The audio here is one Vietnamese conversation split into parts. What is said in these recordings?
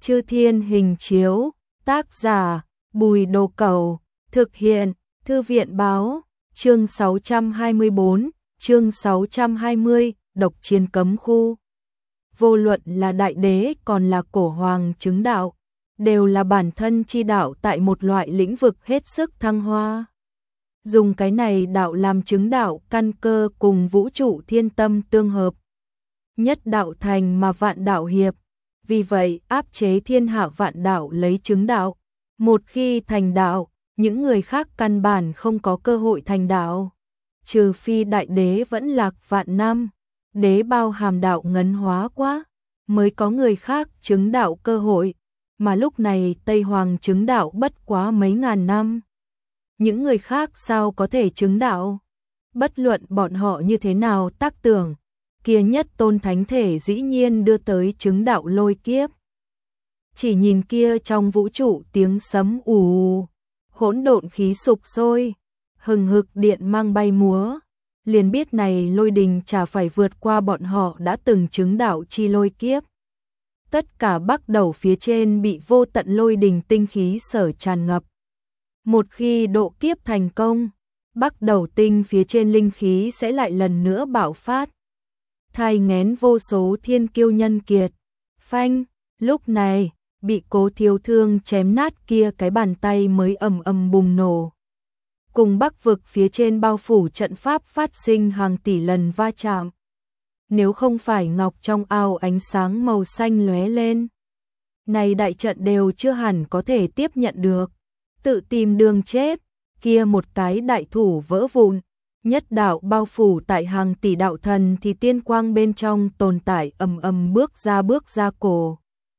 Chư Thiên Hình Chiếu, tác giả, Bùi Đồ Cẩu, thực hiện, Thư viện Báo, chương 624, chương 620, độc chiến cấm khu. Vô luận là đại đế còn là cổ hoàng chứng đạo, đều là bản thân chi đạo tại một loại lĩnh vực hết sức thăng hoa. Dùng cái này đạo làm chứng đạo căn cơ cùng vũ trụ thiên tâm tương hợp. Nhất đạo thành mà vạn đạo hiệp, vì vậy áp chế thiên hạ vạn đạo lấy chứng đạo. Một khi thành đạo, những người khác căn bản không có cơ hội thành đạo. Trừ phi đại đế vẫn lạc vạn năm, đế bao hàm đạo ngấn hóa quá, mới có người khác chứng đạo cơ hội, mà lúc này Tây Hoàng chứng đạo bất quá mấy ngàn năm. Những người khác sao có thể chứng đạo? Bất luận bọn họ như thế nào tác tưởng, kia nhất tôn thánh thể dĩ nhiên đưa tới chứng đạo lôi kiếp. Chỉ nhìn kia trong vũ trụ tiếng sấm ù, hỗn độn khí sục sôi, hừng hực điện mang bay múa, liền biết này lôi đình chả phải vượt qua bọn họ đã từng chứng đạo chi lôi kiếp. Tất cả bắc đầu phía trên bị vô tận lôi đình tinh khí sở tràn ngập. Một khi độ kiếp thành công, bắc đầu tinh phía trên linh khí sẽ lại lần nữa bạo phát, thai nghén vô số thiên kiêu nhân kiệt. Phanh, lúc này, bị Cố Thiếu Thương chém nát kia cái bàn tay mới ầm ầm bùng nổ. Cùng bắc vực phía trên bao phủ trận pháp phát sinh hàng tỷ lần va chạm. Nếu không phải ngọc trong ao ánh sáng màu xanh lóe lên, này đại trận đều chưa hẳn có thể tiếp nhận được. Tự tìm đường chết, kia một cái đại thủ vỡ vụn, nhất đạo bao phủ tại hàng tỷ đạo thần thì tiên quang bên trong tồn tại ầm ầm bước ra cổ.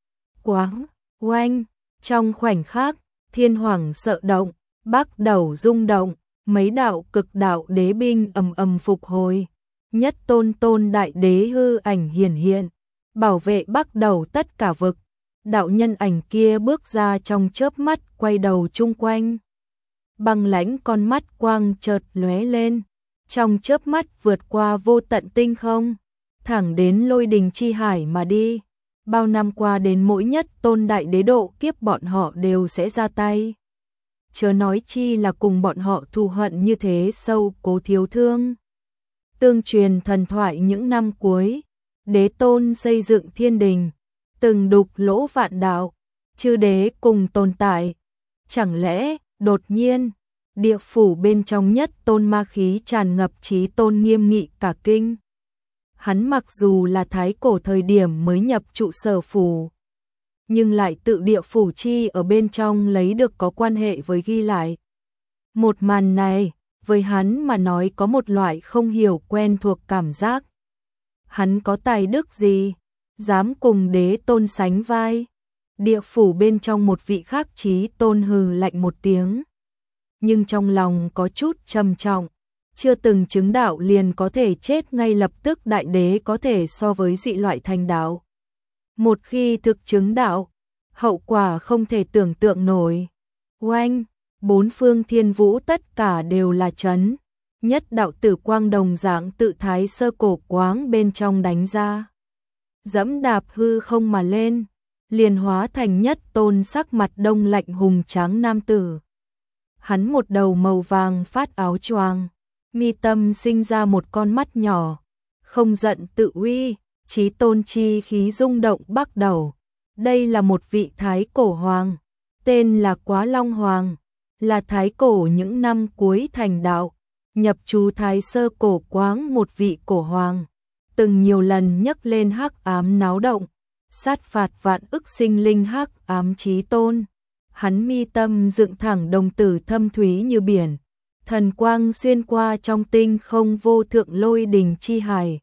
Quáng, oanh, trong khoảnh khắc, thiên hoàng sợ động, bắc đầu rung động, mấy đạo cực đạo đế binh ầm ầm phục hồi. Nhất tôn đại đế hư ảnh hiển hiện, bảo vệ bắc đầu tất cả vực. Đạo nhân ảnh kia bước ra trong chớp mắt quay đầu chung quanh. Băng lãnh con mắt quang chợt lóe lên, trong chớp mắt vượt qua vô tận tinh không, thẳng đến lôi đình chi hải mà đi. Bao năm qua đến mỗi nhất tôn đại đế độ kiếp bọn họ đều sẽ ra tay. Chớ nói chi là cùng bọn họ thù hận như thế sâu. Cố Thiếu Thương tương truyền thần thoại những năm cuối, đế tôn xây dựng thiên đình, từng đục lỗ vạn đạo, chư đế cùng tồn tại. Chẳng lẽ, đột nhiên, địa phủ bên trong nhất tôn ma khí tràn ngập chí tôn nghiêm nghị cả kinh. Hắn mặc dù là thái cổ thời điểm mới nhập trụ sở phủ, nhưng lại tự địa phủ chi ở bên trong lấy được có quan hệ với ghi lại. Một màn này, với hắn mà nói có một loại không hiểu quen thuộc cảm giác. Hắn có tài đức gì, dám cùng đế tôn sánh vai? Địa phủ bên trong một vị khác chí tôn hừ lạnh một tiếng, nhưng trong lòng có chút trầm trọng. Chưa từng chứng đạo liền có thể chết ngay lập tức, đại đế có thể so với dị loại thành đạo. Một khi thực chứng đạo, hậu quả không thể tưởng tượng nổi. Oanh, bốn phương thiên vũ tất cả đều là chấn. Nhất đạo tử quang đồng dạng tự thái sơ cổ quáng bên trong đánh ra, dẫm đạp hư không mà lên, liền hóa thành nhất tôn sắc mặt đông lạnh hùng tráng nam tử. Hắn một đầu màu vàng phát áo choàng, mi tâm sinh ra một con mắt nhỏ, không giận tự uy, chí tôn chi khí rung động bắc đầu. Đây là một vị thái cổ hoàng, tên là Quá Long Hoàng, là thái cổ những năm cuối thành đạo, nhập chú thái sơ cổ quáng một vị cổ hoàng, từng nhiều lần nhấc lên hắc ám náo động, sát phạt vạn ức sinh linh hắc ám chí tôn. Hắn mi tâm dựng thẳng đồng tử thâm thúy như biển, thần quang xuyên qua trong tinh không vô thượng lôi đình chi hải.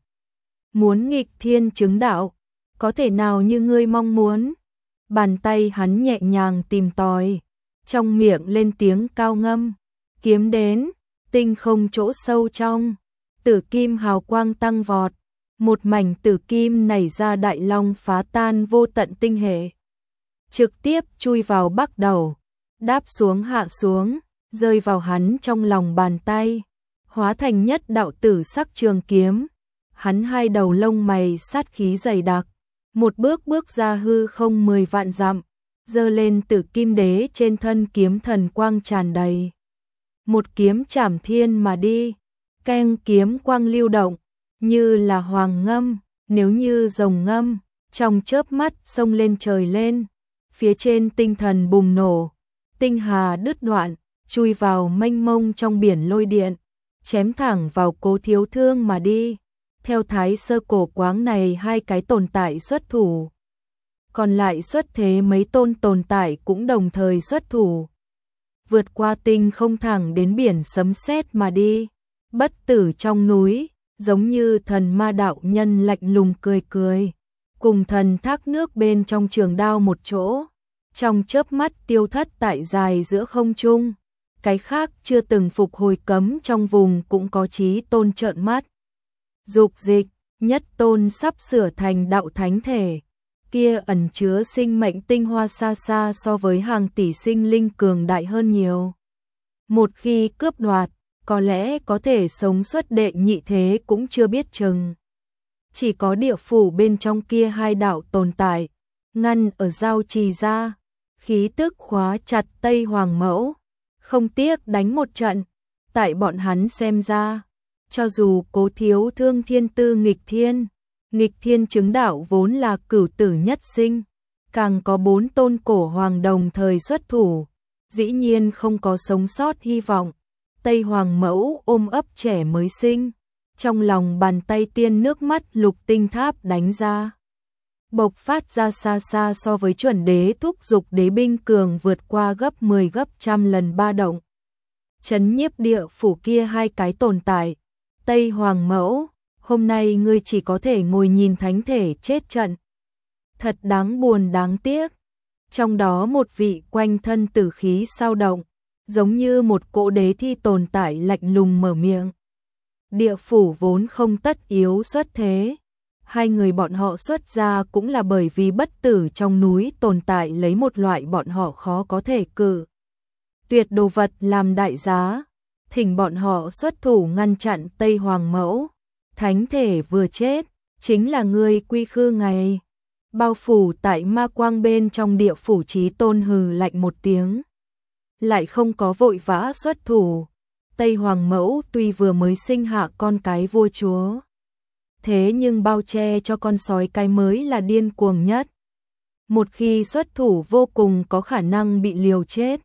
Muốn nghịch thiên chứng đạo, có thể nào như ngươi mong muốn? Bàn tay hắn nhẹ nhàng tìm tòi, trong miệng lên tiếng cao ngâm, kiếm đến, tinh không chỗ sâu trong, tử kim hào quang tăng vọt, một mảnh tử kim nảy ra đại long phá tan vô tận tinh hệ, trực tiếp chui vào bắc đầu, đáp xuống hạ xuống, rơi vào hắn trong lòng bàn tay, hóa thành nhất đạo tử sắc trường kiếm. Hắn hai đầu lông mày sát khí dày đặc, một bước bước ra hư không 10 vạn dặm, giơ lên Tử Kim Đế trên thân kiếm thần quang tràn đầy. Một kiếm chảm thiên mà đi, keng kiếm quang lưu động, như là hoàng ngâm, nếu như rồng ngâm, trong chớp mắt xông lên trời lên, phía trên tinh thần bùng nổ, tinh hà đứt đoạn, chui vào mênh mông trong biển lôi điện, chém thẳng vào Cố Thiếu Thương mà đi. Theo Thái Sơ Cổ Quáng này hai cái tồn tại xuất thủ, còn lại xuất thế mấy tồn tại cũng đồng thời xuất thủ. Vượt qua tinh không thẳng đến biển sấm sét mà đi. Bất Tử trong núi, giống như thần ma đạo nhân lạnh lùng cười cười, cùng thần thác nước bên trong trường đao một chỗ, trong chớp mắt tiêu thất tại dài giữa không trung. Cái khác chưa từng phục hồi cấm trong vùng cũng có Chí Tôn trợn mắt. Dục dịch, Nhất Tôn sắp sửa thành đạo thánh thể, kia ẩn chứa sinh mệnh tinh hoa xa xa so với hàng tỷ sinh linh cường đại hơn nhiều. Một khi cướp đoạt, có lẽ có thể sống xuất đệ nhị thế cũng chưa biết chừng. Chỉ có địa phủ bên trong kia hai đạo tồn tại, ngăn ở giao trì ra, khí tức khóa chặt Tây Hoàng Mẫu, không tiếc đánh một trận. Tại bọn hắn xem ra, cho dù Cố Thiếu Thương thiên tư nghịch thiên chứng đạo vốn là cửu tử nhất sinh, càng có 4 tôn cổ hoàng đồng thời xuất thủ, dĩ nhiên không có sống sót hy vọng. Tây Hoàng Mẫu ôm ấp trẻ mới sinh, trong lòng bàn tay tiên nước mắt lục tinh tháp đánh ra, bộc phát ra xa xa so với chuẩn đế thúc dục đế binh cường vượt qua gấp 10 gấp trăm lần ba động. Chấn nhiếp địa phủ kia hai cái tồn tại. Tây Hoàng Mẫu, hôm nay ngươi chỉ có thể ngồi nhìn thánh thể chết trận. Thật đáng buồn đáng tiếc. Trong đó một vị quanh thân tử khí sao động, giống như một cỗ đế thi tồn tại lạnh lùng mở miệng. Địa phủ vốn không tất yếu xuất thế. Hai người bọn họ xuất ra cũng là bởi vì bất tử trong núi tồn tại lấy một loại bọn họ khó có thể cử tuyệt đồ vật làm đại giá, thỉnh bọn họ xuất thủ ngăn chặn Tây Hoàng Mẫu. Thánh thể vừa chết, chính là người quy khư ngày. Bao phủ tại ma quang bên trong địa phủ Chí Tôn hừ lạnh một tiếng, lại không có vội vã xuất thủ. Tây Hoàng Mẫu tuy vừa mới sinh hạ con cái vua chúa, thế nhưng bao che cho con sói cái mới là điên cuồng nhất. Một khi xuất thủ vô cùng có khả năng bị liều chết.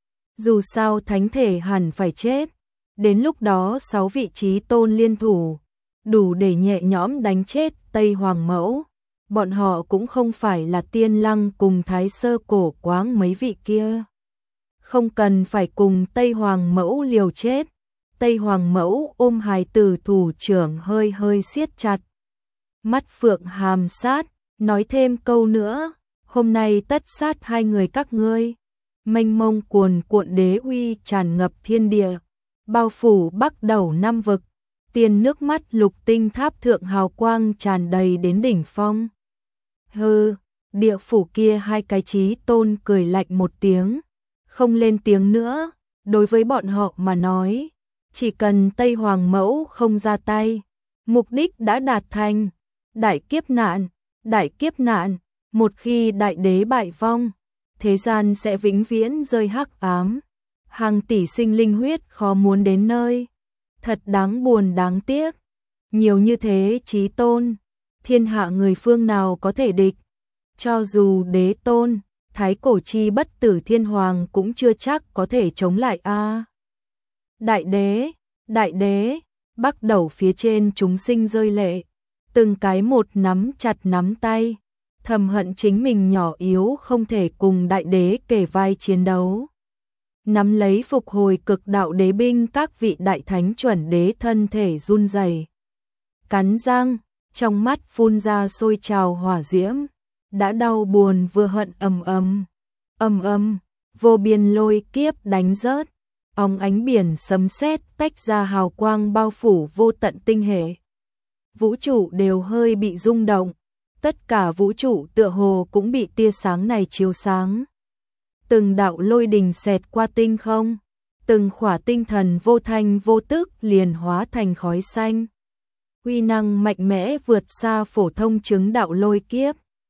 Dù sao thánh thể hẳn phải chết, đến lúc đó 6 vị Chí Tôn liên thủ, đủ để nhẹ nhõm đánh chết Tây Hoàng Mẫu. Bọn họ cũng không phải là Tiên Lăng cùng Thái Sơ Cổ Quáng mấy vị kia, không cần phải cùng Tây Hoàng Mẫu liều chết. Tây Hoàng Mẫu ôm hài tử thủ trưởng hơi hơi siết chặt, mắt phượng hàm sát, nói thêm câu nữa, hôm nay tất sát hai người các ngươi. Mênh mông cuồn cuộn đế uy tràn ngập thiên địa, bao phủ Bắc Đầu năm vực. Tiên nước mắt lục tinh tháp thượng hào quang tràn đầy đến đỉnh phong. Hừ, địa phủ kia hai cái Chí Tôn cười lạnh một tiếng, không lên tiếng nữa. Đối với bọn họ mà nói, chỉ cần Tây Hoàng Mẫu không ra tay, mục đích đã đạt thành. Đại kiếp nạn, một khi đại đế bại vong, thế gian sẽ vĩnh viễn rơi hắc ám, hàng tỷ sinh linh huyết khó muốn đến nơi. Thật đáng buồn đáng tiếc. Nhiều như thế Chí Tôn, thiên hạ người phương nào có thể địch. Cho dù đế tôn, thái cổ chi bất tử thiên hoàng cũng chưa chắc có thể chống lại a. Đại đế, Bắc Đầu phía trên chúng sinh rơi lệ, từng cái một nắm chặt nắm tay, thầm hận chính mình nhỏ yếu không thể cùng đại đế kể vai chiến đấu. Nắm lấy phục hồi cực đạo đế binh, các vị đại thánh chuẩn đế thân thể run rẩy, cắn răng, trong mắt phun ra sôi trào hỏa diễm, đã đau buồn vừa hận. Ầm, vô biên lôi kiếp đánh rớt, óng ánh biển sấm sét tách ra hào quang bao phủ vô tận tinh hệ. Vũ trụ đều hơi bị rung động, tất cả vũ trụ tựa hồ cũng bị tia sáng này chiếu sáng. Từng đạo lôi đình xẹt qua tinh không, từng khỏa tinh thần vô thanh vô tức liền hóa thành khói xanh. Uy năng mạnh mẽ vượt xa phổ thông chứng đạo lôi kiếp,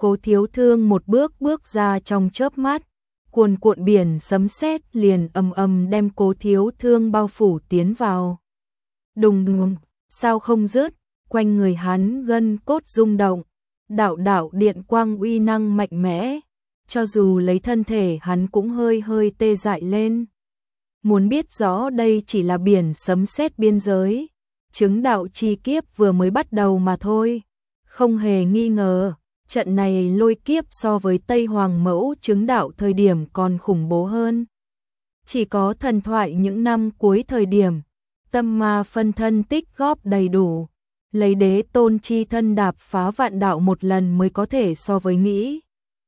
Cố Thiếu Thương một bước bước ra trong chớp mắt, cuồn cuộn biển sấm sét liền ầm ầm đem Cố Thiếu Thương bao phủ tiến vào. Đùng đùng, sao không dứt, quanh người hắn gân cốt rung động, đạo đạo điện quang uy năng mạnh mẽ, cho dù lấy thân thể hắn cũng hơi hơi tê dại lên. Muốn biết rõ đây chỉ là biển sấm sét biên giới, chứng đạo chi kiếp vừa mới bắt đầu mà thôi. Không hề nghi ngờ, trận này lôi kiếp so với Tây Hoàng Mẫu chứng đạo thời điểm còn khủng bố hơn. Chỉ có thần thoại những năm cuối thời điểm, tâm ma phân thân tích góp đầy đủ, lấy đế tôn chi thân đạp phá vạn đạo một lần mới có thể so với nghĩ.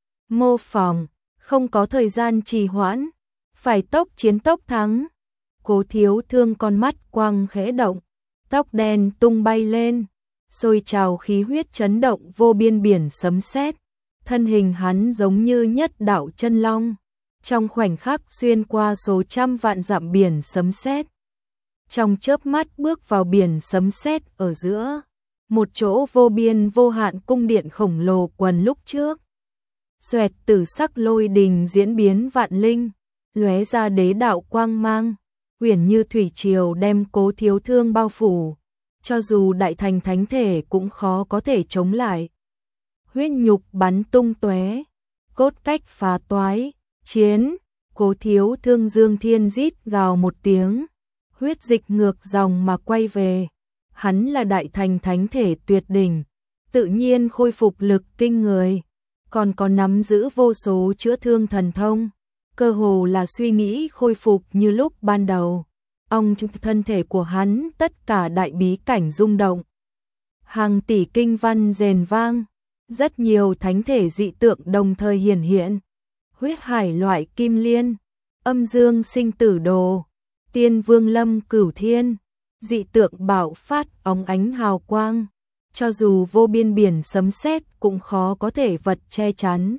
Mô phỏng, không có thời gian trì hoãn, phải tốc chiến tốc thắng. Cố Thiếu Thương con mắt quang khẽ động, tóc đen tung bay lên, sôi trào khí huyết chấn động vô biên biển sấm sét, thân hình hắn giống như nhất đạo chân long, trong khoảnh khắc xuyên qua số trăm vạn dặm biển sấm sét. Trong chớp mắt bước vào biển sấm sét ở giữa, một chỗ vô biên vô hạn cung điện khổng lồ quần lúc trước. Xoẹt tử sắc lôi đình diễn biến vạn linh, lóe ra đế đạo quang mang, uyển như thủy triều đem Cố Thiếu Thương bao phủ, cho dù đại thành thánh thể cũng khó có thể chống lại. Huyết nhục bắn tung tóe, cốt cách phá toái, chiến, Cố Thiếu Thương dương thiên rít gào một tiếng, huyết dịch ngược dòng mà quay về. Hắn là đại thành thánh thể tuyệt đỉnh, tự nhiên khôi phục lực kinh người, còn có nắm giữ vô số chữa thương thần thông, cơ hồ là suy nghĩ khôi phục như lúc ban đầu. Trong thân thể của hắn tất cả đại bí cảnh rung động, hàng tỷ kinh văn rền vang, rất nhiều thánh thể dị tượng đồng thời hiển hiện. Huyết hải loại kim liên, âm dương sinh tử đồ, tiên vương lâm cửu thiên, dị tượng bạo phát óng ánh hào quang, cho dù vô biên biển sấm sét cũng khó có thể vật che chắn.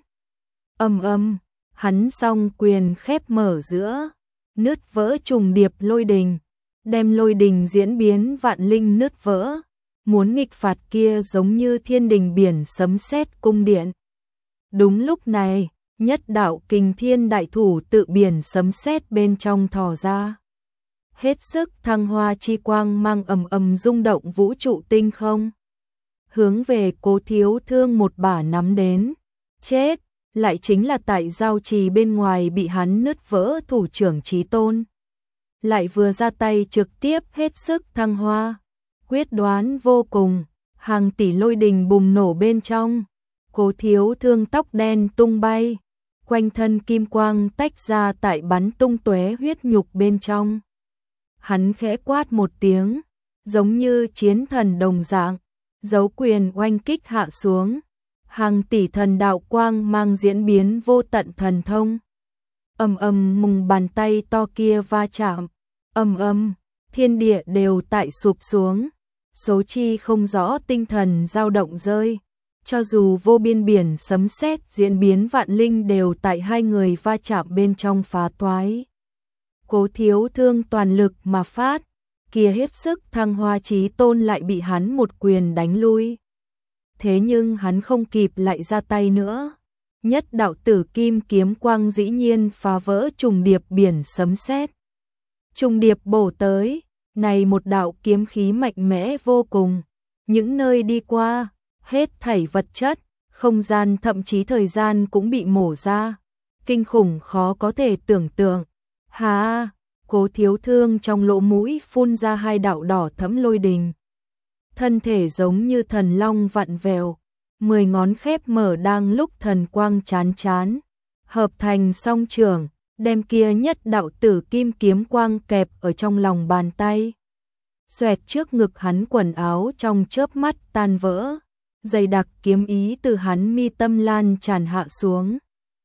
Ầm ầm, hắn song quyền khép mở giữa, nứt vỡ trùng điệp lôi đình, đem lôi đình diễn biến vạn linh nứt vỡ, muốn nghịch phạt kia giống như thiên đình biển sấm sét cung điện. Đúng lúc này, nhất đạo kình thiên đại thủ tự biển sấm sét bên trong thò ra. Hết sức thăng hoa chi quang mang ầm ầm rung động vũ trụ tinh không, hướng về Cố Thiếu Thương một bả nắm đến. Chết, lại chính là tại giao trì bên ngoài bị hắn nứt vỡ thủ trưởng Chí Tôn. Lại vừa ra tay trực tiếp hết sức thăng hoa, quyết đoán vô cùng, hàng tỷ lôi đình bùng nổ bên trong. Cố Thiếu Thương tóc đen tung bay, quanh thân kim quang tách ra tại bắn tung tóe huyết nhục bên trong. Hắn khẽ quát một tiếng, giống như chiến thần đồng dạng, dấu quyền oanh kích hạ xuống, hàng tỷ thần đạo quang mang diễn biến vô tận thần thông. Ầm ầm, mùng bàn tay to kia va chạm, ầm ầm, thiên địa đều tại sụp xuống, số chi không rõ tinh thần dao động rơi, cho dù vô biên biển sấm sét diễn biến vạn linh đều tại hai người va chạm bên trong phá toái. Cố Thiếu Thương toàn lực mà phát, kia hết sức thăng hoa Chí Tôn lại bị hắn một quyền đánh lui. Thế nhưng hắn không kịp lại ra tay nữa. Nhất đạo tử kim kiếm quang dĩ nhiên phá vỡ trùng điệp biển sấm sét. Trùng điệp bổ tới, này một đạo kiếm khí mạnh mẽ vô cùng. Những nơi đi qua, hết thảy vật chất, không gian thậm chí thời gian cũng bị mổ ra. Kinh khủng khó có thể tưởng tượng. Hà, Cố Thiếu Thương trong lỗ mũi phun ra hai đạo đỏ thẫm lôi đình. Thân thể giống như thần long vặn vẹo, 10 ngón khép mở đang lúc thần quang chán chán, hợp thành song trường, đem kia nhất đạo tử kim kiếm quang kẹp ở trong lòng bàn tay. Xoẹt trước ngực hắn quần áo trong chớp mắt tan vỡ, dày đặc kiếm ý từ hắn mi tâm lan tràn hạ xuống.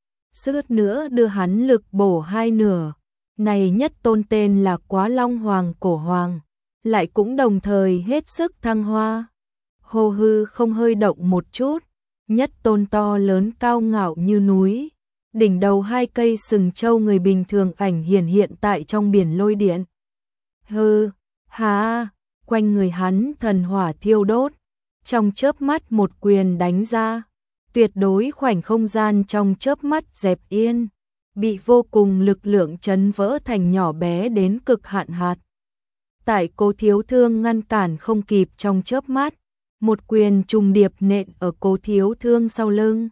Suýt nữa đưa hắn lực bổ hai nửa. Này nhất tôn tên là Quá Long Hoàng Cổ Hoàng, lại cũng đồng thời hết sức thăng hoa. Hồ hư không hơi động một chút, nhất tôn to lớn cao ngạo như núi, đỉnh đầu hai cây sừng trâu người bình thường ảnh hiện tại trong biển lôi điện. Hư, hà, quanh người hắn thần hỏa thiêu đốt, trong chớp mắt một quyền đánh ra, tuyệt đối khoảnh không gian trong chớp mắt dẹp yên, bị vô cùng lực lượng chấn vỡ thành nhỏ bé đến cực hạn hạt. Tại Cố Thiếu Thương ngăn cản không kịp trong chớp mắt, một quyền trùng điệp nện ở Cố Thiếu Thương sau lưng.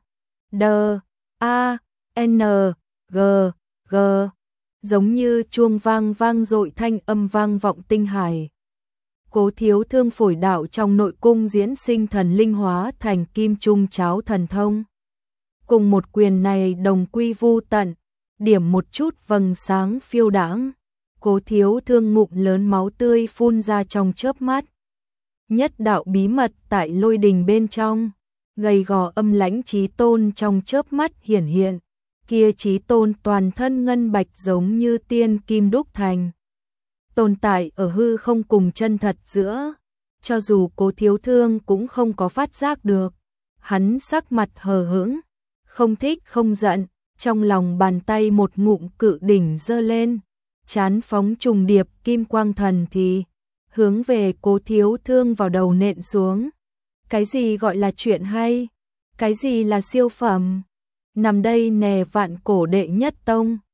D-A-N-G, G, giống như chuông vang vang dội thanh âm vang vọng tinh hải. Cố Thiếu Thương phổi đạo trong nội cung diễn sinh thần linh hóa thành kim trung cháo thần thông. Cùng một quyền này đồng quy vu tận, điểm một chút vầng sáng phiêu đãng. Cố Thiếu Thương ngụm lớn máu tươi phun ra trong chớp mắt. Nhất đạo bí mật tại lôi đình bên trong, gầy gò âm lãnh chí tôn trong chớp mắt hiển hiện. Kia chí tôn toàn thân ngân bạch giống như tiên kim đúc thành, tồn tại ở hư không cùng chân thật giữa, cho dù Cố Thiếu Thương cũng không có phát giác được. Hắn sắc mặt hờ hững, không thích không giận, trong lòng bàn tay một ngụm cự đỉnh giơ lên, chán phóng trùng điệp kim quang thần thì hướng về Cố Thiếu Thương vào đầu nện xuống. Cái gì gọi là chuyện hay? Cái gì là siêu phẩm? Nằm đây nè vạn cổ đệ nhất tông.